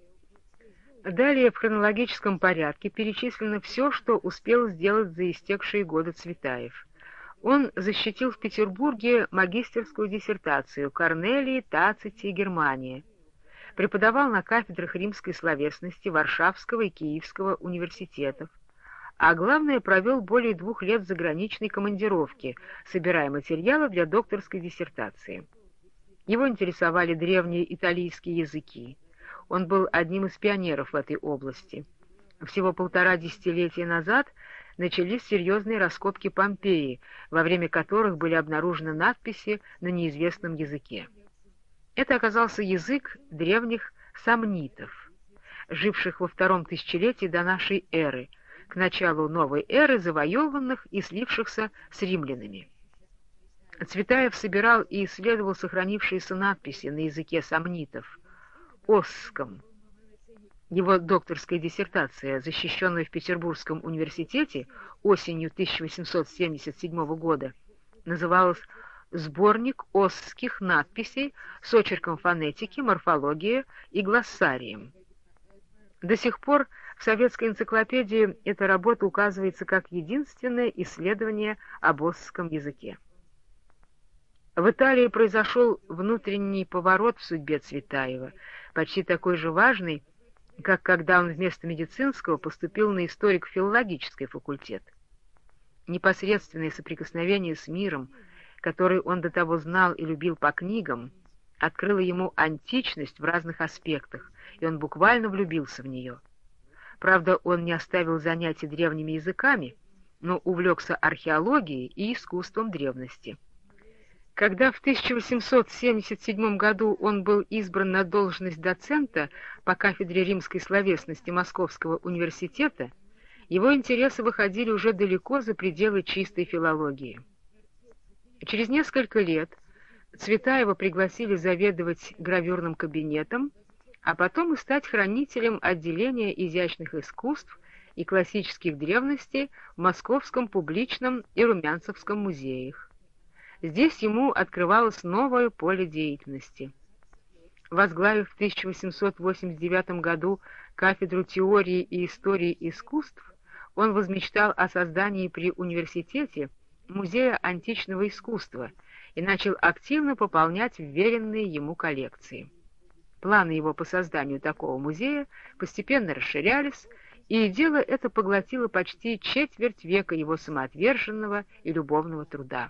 Далее в хронологическом порядке перечислено все, что успел сделать за истекшие годы Цветаев. Он защитил в Петербурге магистерскую диссертацию «Корнелии, Тацити, Германия». Преподавал на кафедрах римской словесности Варшавского и Киевского университетов, а главное, провел более двух лет в заграничной командировке, собирая материалы для докторской диссертации. Его интересовали древние италийские языки. Он был одним из пионеров в этой области. Всего полтора десятилетия назад начались серьезные раскопки Помпеи, во время которых были обнаружены надписи на неизвестном языке. Это оказался язык древних сомнитов, живших во втором тысячелетии до нашей эры, к началу новой эры завоеванных и слившихся с римлянами. Цветаев собирал и исследовал сохранившиеся надписи на языке сомнитов, осском. Его докторская диссертация, защищенная в Петербургском университете осенью тысяча восемьсот семьдесят седьмого года, называлась «Сборник осских надписей с очерком фонетики, морфологии и глоссарием». До сих пор в советской энциклопедии эта работа указывается как единственное исследование об осском языке. В Италии произошел внутренний поворот в судьбе Цветаева, почти такой же важный, как когда он вместо медицинского поступил на историко-филологический факультет. Непосредственное соприкосновение с миром, который он до того знал и любил по книгам, открыло ему античность в разных аспектах, и он буквально влюбился в нее. Правда, он не оставил занятий древними языками, но увлекся археологией и искусством древности. Когда в тысяча восемьсот семьдесят седьмом году он был избран на должность доцента по кафедре римской словесности Московского университета, его интересы выходили уже далеко за пределы чистой филологии. Через несколько лет Цветаева пригласили заведовать гравюрным кабинетом, а потом и стать хранителем отделения изящных искусств и классических древностей в Московском публичном и Румянцевском музеях. Здесь ему открывалось новое поле деятельности. Возглавив в тысяча восемьсот восемьдесят девятом году кафедру теории и истории искусств, он возмечтал о создании при университете музея античного искусства и начал активно пополнять вверенные ему коллекции. Планы его по созданию такого музея постепенно расширялись, и дело это поглотило почти четверть века его самоотверженного и любовного труда.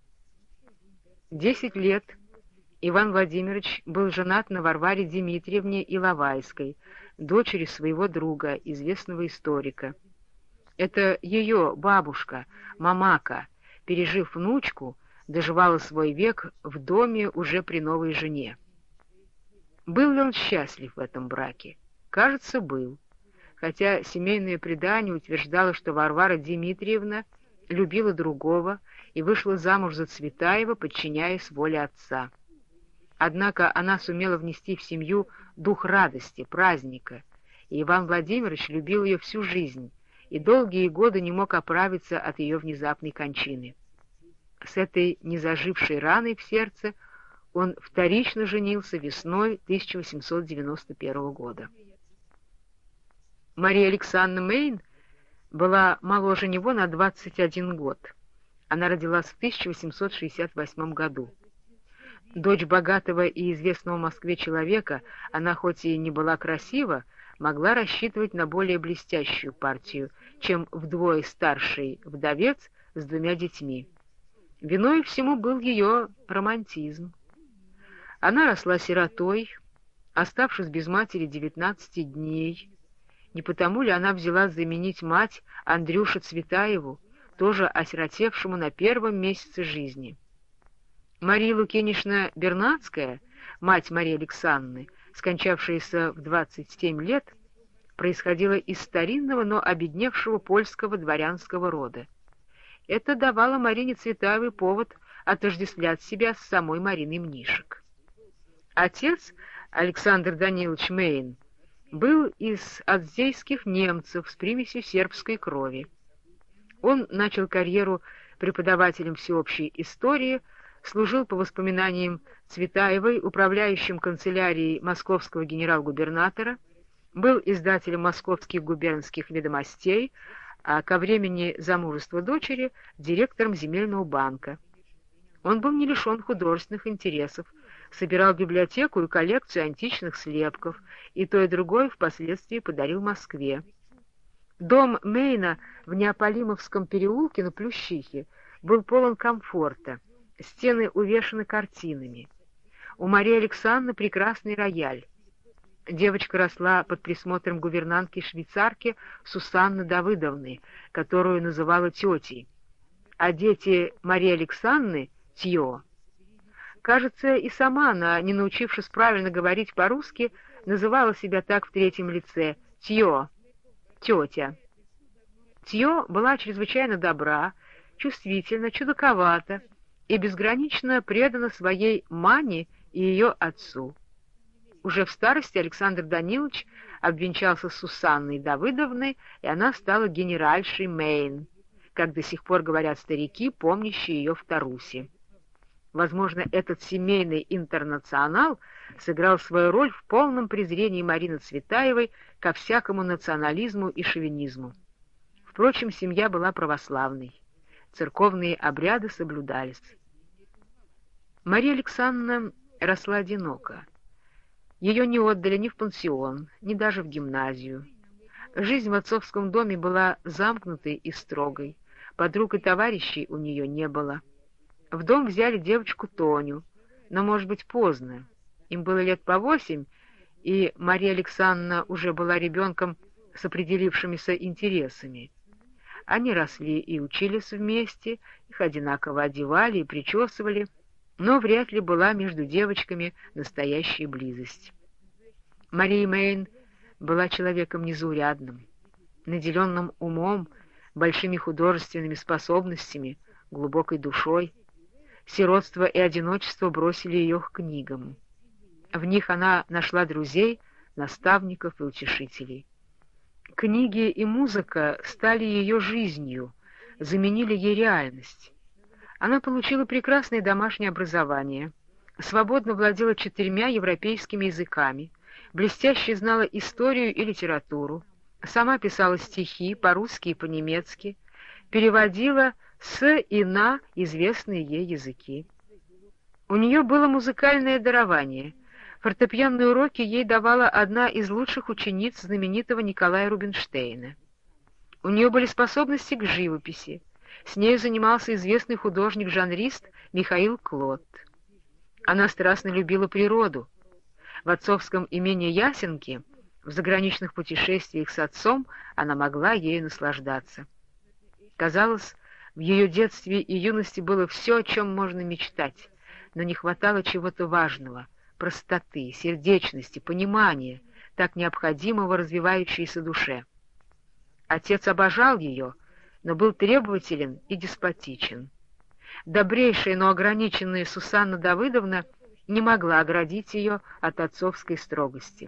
Десять лет Иван Владимирович был женат на Варваре Дмитриевне Иловайской, дочери своего друга, известного историка. Это ее бабушка, Мамака, пережив внучку, доживала свой век в доме уже при новой жене. Был ли он счастлив в этом браке? Кажется, был. Хотя семейное предание утверждало, что Варвара Дмитриевна любила другого и вышла замуж за Цветаева, подчиняясь воле отца. Однако она сумела внести в семью дух радости, праздника, и Иван Владимирович любил ее всю жизнь и долгие годы не мог оправиться от ее внезапной кончины. С этой незажившей раной в сердце он вторично женился весной тысяча восемьсот девяносто первого года. Мария Александровна Мейн была моложе него на двадцать один год. Она родилась в тысяча восемьсот шестьдесят восьмом году. Дочь богатого и известного в Москве человека, она хоть и не была красива, могла рассчитывать на более блестящую партию, чем вдвое старший вдовец с двумя детьми. Виной всему был ее романтизм. Она росла сиротой, оставшись без матери девятнадцати дней. Не потому ли она взяла заменить мать Андрюше Цветаеву, тоже осиротевшему на первом месяце жизни? Мария Лукинишна Бернацкая, мать Марии Александровны, скончавшаяся в двадцать семь лет, происходила из старинного, но обедневшего польского дворянского рода. Это давало Марине Цветаевой повод отождествлять себя с самой Мариной Мнишек. Отец, Александр Данилович Мейн, был из адзейских немцев с примесью сербской крови. Он начал карьеру преподавателем всеобщей истории, служил, по воспоминаниям Цветаевой, управляющим канцелярией московского генерал-губернатора, был издателем московских губернских ведомостей, а ко времени замужества дочери — директором земельного банка. Он был не лишен художественных интересов, собирал библиотеку и коллекцию античных слепков, и то и другое впоследствии подарил Москве. Дом Мейна в Неаполимовском переулке на Плющихе был полон комфорта, стены увешаны картинами. У Марии Александровны прекрасный рояль. Девочка росла под присмотром гувернантки-швейцарки Сусанны Давыдовны, которую называла тетей, а дети Марии Александровны — Тьо. Кажется, и сама она, не научившись правильно говорить по-русски, называла себя так в третьем лице — Тьо, тетя. Тьо была чрезвычайно добра, чувствительна, чудаковата, и безгранично предана своей Мане и ее отцу. Уже в старости Александр Данилович обвенчался с Сусанной Давыдовной, и она стала генеральшей Мейн, как до сих пор говорят старики, помнящие ее в Тарусе. Возможно, этот семейный интернационал сыграл свою роль в полном презрении Марины Цветаевой ко всякому национализму и шовинизму. Впрочем, семья была православной, церковные обряды соблюдались. Мария Александровна росла одиноко. Ее не отдали ни в пансион, ни даже в гимназию. Жизнь в отцовском доме была замкнутой и строгой, подруг и товарищей у нее не было. В дом взяли девочку Тоню, но, может быть, поздно. Им было лет по восемь, и Мария Александровна уже была ребенком с определившимися интересами. Они росли и учились вместе, их одинаково одевали и причесывали, но вряд ли была между девочками настоящая близость. Мария Мейн была человеком незаурядным, наделенным умом, большими художественными способностями, глубокой душой. Сиротство и одиночество бросили ее к книгам. В них она нашла друзей, наставников и утешителей. Книги и музыка стали ее жизнью, заменили ей реальность. Она получила прекрасное домашнее образование, свободно владела четырьмя европейскими языками, блестяще знала историю и литературу, сама писала стихи по-русски и по-немецки, переводила с и на известные ей языки. У нее было музыкальное дарование. Фортепианные уроки ей давала одна из лучших учениц знаменитого Николая Рубинштейна. У нее были способности к живописи. С нею занимался известный художник-жанрист Михаил Клод. Она страстно любила природу. В отцовском имении Ясенки, в заграничных путешествиях с отцом, она могла ею наслаждаться. Казалось, в ее детстве и юности было все, о чем можно мечтать, но не хватало чего-то важного, простоты, сердечности, понимания, так необходимого развивающейся душе. Отец обожал ее, но был требователен и деспотичен. Добрейшая, но ограниченная Сусанна Давыдовна не могла оградить ее от отцовской строгости.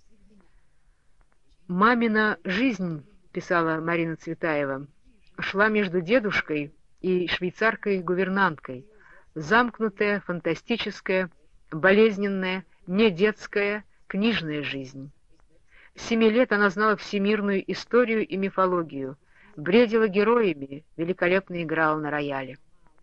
«Мамина жизнь, — писала Марина Цветаева, — шла между дедушкой и швейцаркой-гувернанткой, замкнутая, фантастическая, болезненная, недетская, книжная жизнь. С семи лет она знала всемирную историю и мифологию, бредила героями, великолепно играла на рояле.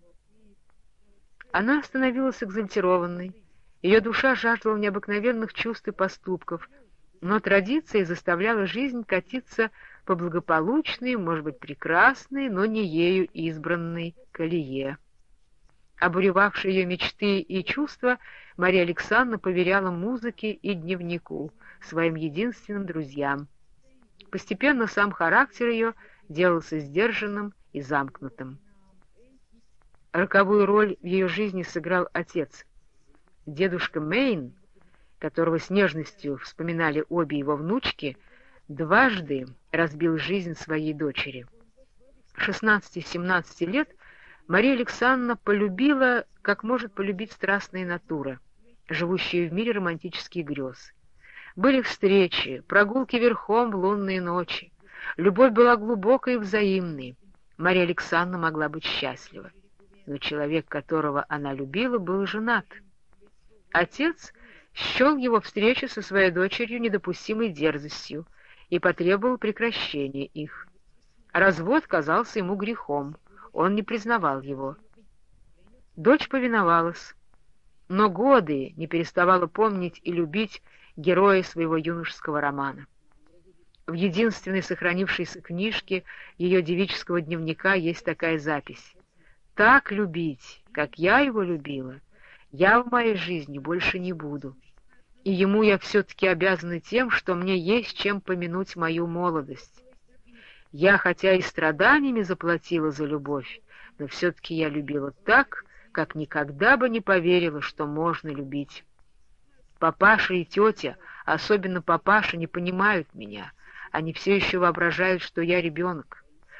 Она становилась экзальтированной, ее душа жаждала необыкновенных чувств и поступков, но традиция заставляла жизнь катиться по благополучной, может быть, прекрасной, но не ею избранной колее. Обуревавшие ее мечты и чувства Мария Александровна поверяла музыке и дневнику, своим единственным друзьям. Постепенно сам характер ее делался сдержанным и замкнутым. Роковую роль в ее жизни сыграл отец. Дедушка Мейн, которого с нежностью вспоминали обе его внучки, дважды разбил жизнь своей дочери. шестнадцати-семнадцати лет Мария Александровна полюбила, как может полюбить страстная натура, живущая в мире романтических грез. Были встречи, прогулки верхом в лунные ночи. Любовь была глубокой и взаимной. Мария Александровна могла быть счастлива. Но человек, которого она любила, был женат. Отец счел его встречу со своей дочерью недопустимой дерзостью и потребовал прекращения их. Развод казался ему грехом, он не признавал его. Дочь повиновалась, но годы не переставала помнить и любить героя своего юношеского романа. В единственной сохранившейся книжке ее девического дневника есть такая запись: «Так любить, как я его любила, я в моей жизни больше не буду, и ему я все-таки обязана тем, что мне есть чем помянуть мою молодость. Я, хотя и страданиями заплатила за любовь, но все-таки я любила так, как никогда бы не поверила, что можно любить. Папаша и тетя, особенно папаша, не понимают меня, они все еще воображают, что я ребенок.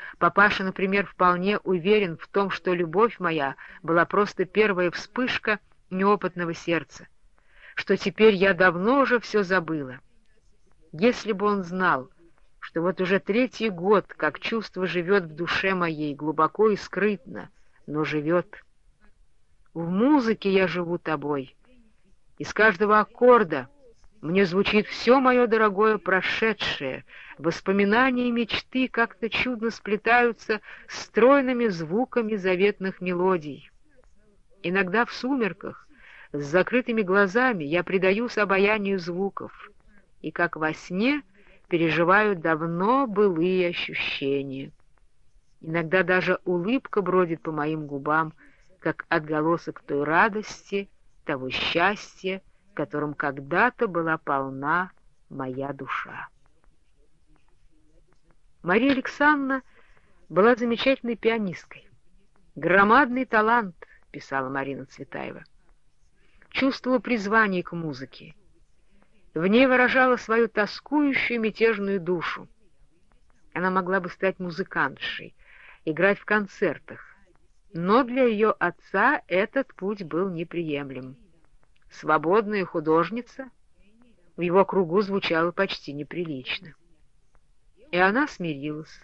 Папаша, например, вполне уверен в том, что любовь моя была просто первая вспышка неопытного сердца, что теперь я давно уже все забыла. Если бы он знал, что вот уже третий год, как чувство живет в душе моей, глубоко и скрытно, но живет. В музыке я живу тобой. Из каждого аккорда мне звучит все мое дорогое прошедшее, воспоминания и мечты как-то чудно сплетаются с стройными звуками заветных мелодий. Иногда в сумерках, с закрытыми глазами, я предаюсь обаянию звуков, и как во сне переживаю давно былые ощущения. Иногда даже улыбка бродит по моим губам, как отголосок той радости, того счастья, которым когда-то была полна моя душа. Мария Александровна была замечательной пианисткой. «Громадный талант», — писала Марина Цветаева. Чувствовала призвание к музыке. В ней выражала свою тоскующую мятежную душу. Она могла бы стать музыкантшей, играть в концертах, но для ее отца этот путь был неприемлем. Свободная художница в его кругу звучала почти неприлично. И она смирилась.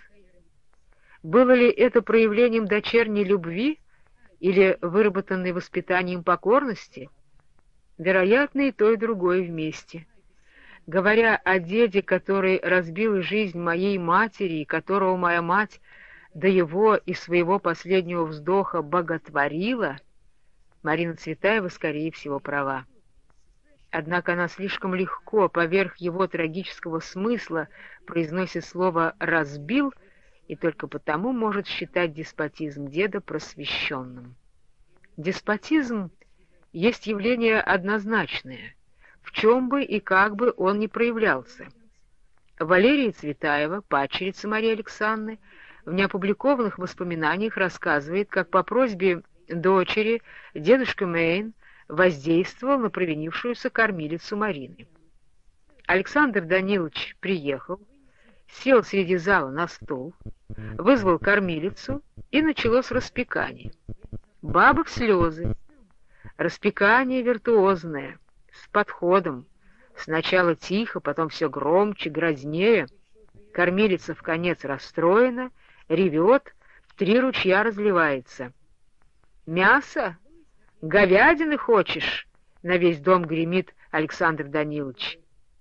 Было ли это проявлением дочерней любви или выработанной воспитанием покорности? Вероятно, и то, и другое вместе. Говоря о деде, который разбил жизнь моей матери, и которого моя мать до его и своего последнего вздоха боготворила, Марина Цветаева, скорее всего, права. Однако она слишком легко, поверх его трагического смысла, произносит слово «разбил», и только потому может считать деспотизм деда просвещенным. Деспотизм есть явление однозначное, в чем бы и как бы он ни проявлялся. Валерия Цветаева, падчерица Марии Александровны, в неопубликованных воспоминаниях рассказывает, как по просьбе дочери дедушка Мэйн воздействовал на провинившуюся кормилицу Марины. Александр Данилович приехал, сел среди зала на стул, вызвал кормилицу, и началось распекание. Баба в слезы. Распекание виртуозное, с подходом. Сначала тихо, потом все громче, грознее. Кормилица вконец расстроена, ревет, в три ручья разливается. «Мясо? Говядины хочешь?» — на весь дом гремит Александр Данилович.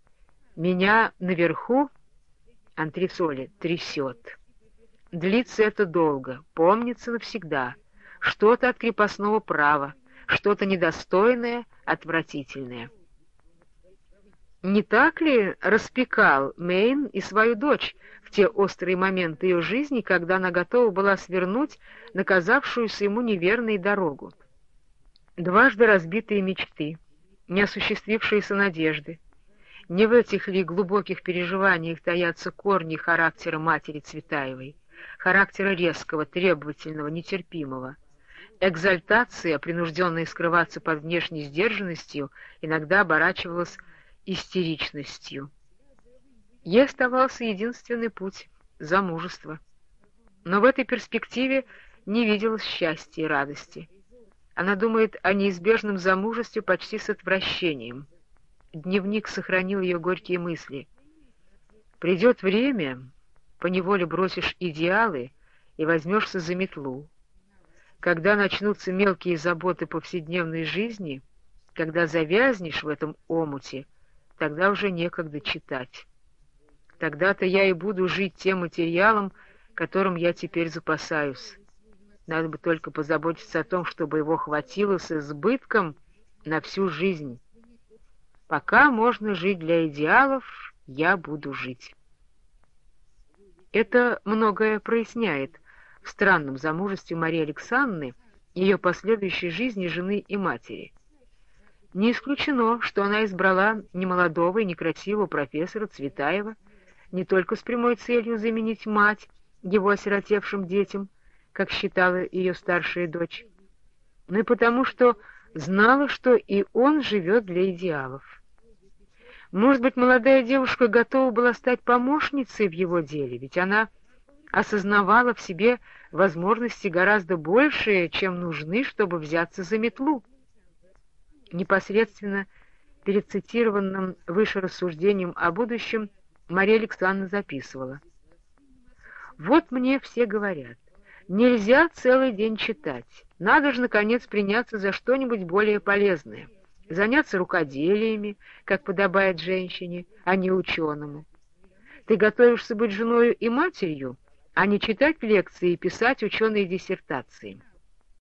Меня наверху антресоли трясет. Длится это долго, помнится навсегда. Что-то от крепостного права, что-то недостойное, отвратительное. Не так ли распекал Мэйн и свою дочь в те острые моменты ее жизни, когда она готова была свернуть на казавшуюся ему неверной дорогу? Дважды разбитые мечты, неосуществившиеся надежды. Не в этих ли глубоких переживаниях таятся корни характера матери Цветаевой, характера резкого, требовательного, нетерпимого? Экзальтация, принужденная скрываться под внешней сдержанностью, иногда оборачивалась истеричностью. Ей оставался единственный путь — замужество. Но в этой перспективе не виделось счастья и радости. Она думает о неизбежном замужестве почти с отвращением. Дневник сохранил ее горькие мысли. «Придет время, поневоле бросишь идеалы и возьмешься за метлу. Когда начнутся мелкие заботы повседневной жизни, когда завязнешь в этом омуте, тогда уже некогда читать. Тогда-то я и буду жить тем материалом, которым я теперь запасаюсь. Надо бы только позаботиться о том, чтобы его хватило с избытком на всю жизнь. Пока можно жить для идеалов, я буду жить». Это многое проясняет в странном замужестве Марии Александровны, ее последующей жизни жены и матери. Не исключено, что она избрала немолодого и некрасивого профессора Цветаева не только с прямой целью заменить мать его осиротевшим детям, как считала ее старшая дочь, но и потому, что знала, что и он живет для идеалов. Может быть, молодая девушка готова была стать помощницей в его деле, ведь она осознавала в себе возможности гораздо большие, чем нужны, чтобы взяться за метлу. Непосредственно перед цитированным выше рассуждением о будущем Мария Александровна записывала: «Вот мне все говорят, нельзя целый день читать, надо же, наконец, приняться за что-нибудь более полезное, заняться рукоделиями, как подобает женщине, а не ученому. Ты готовишься быть женою и матерью, а не читать лекции и писать ученые диссертации».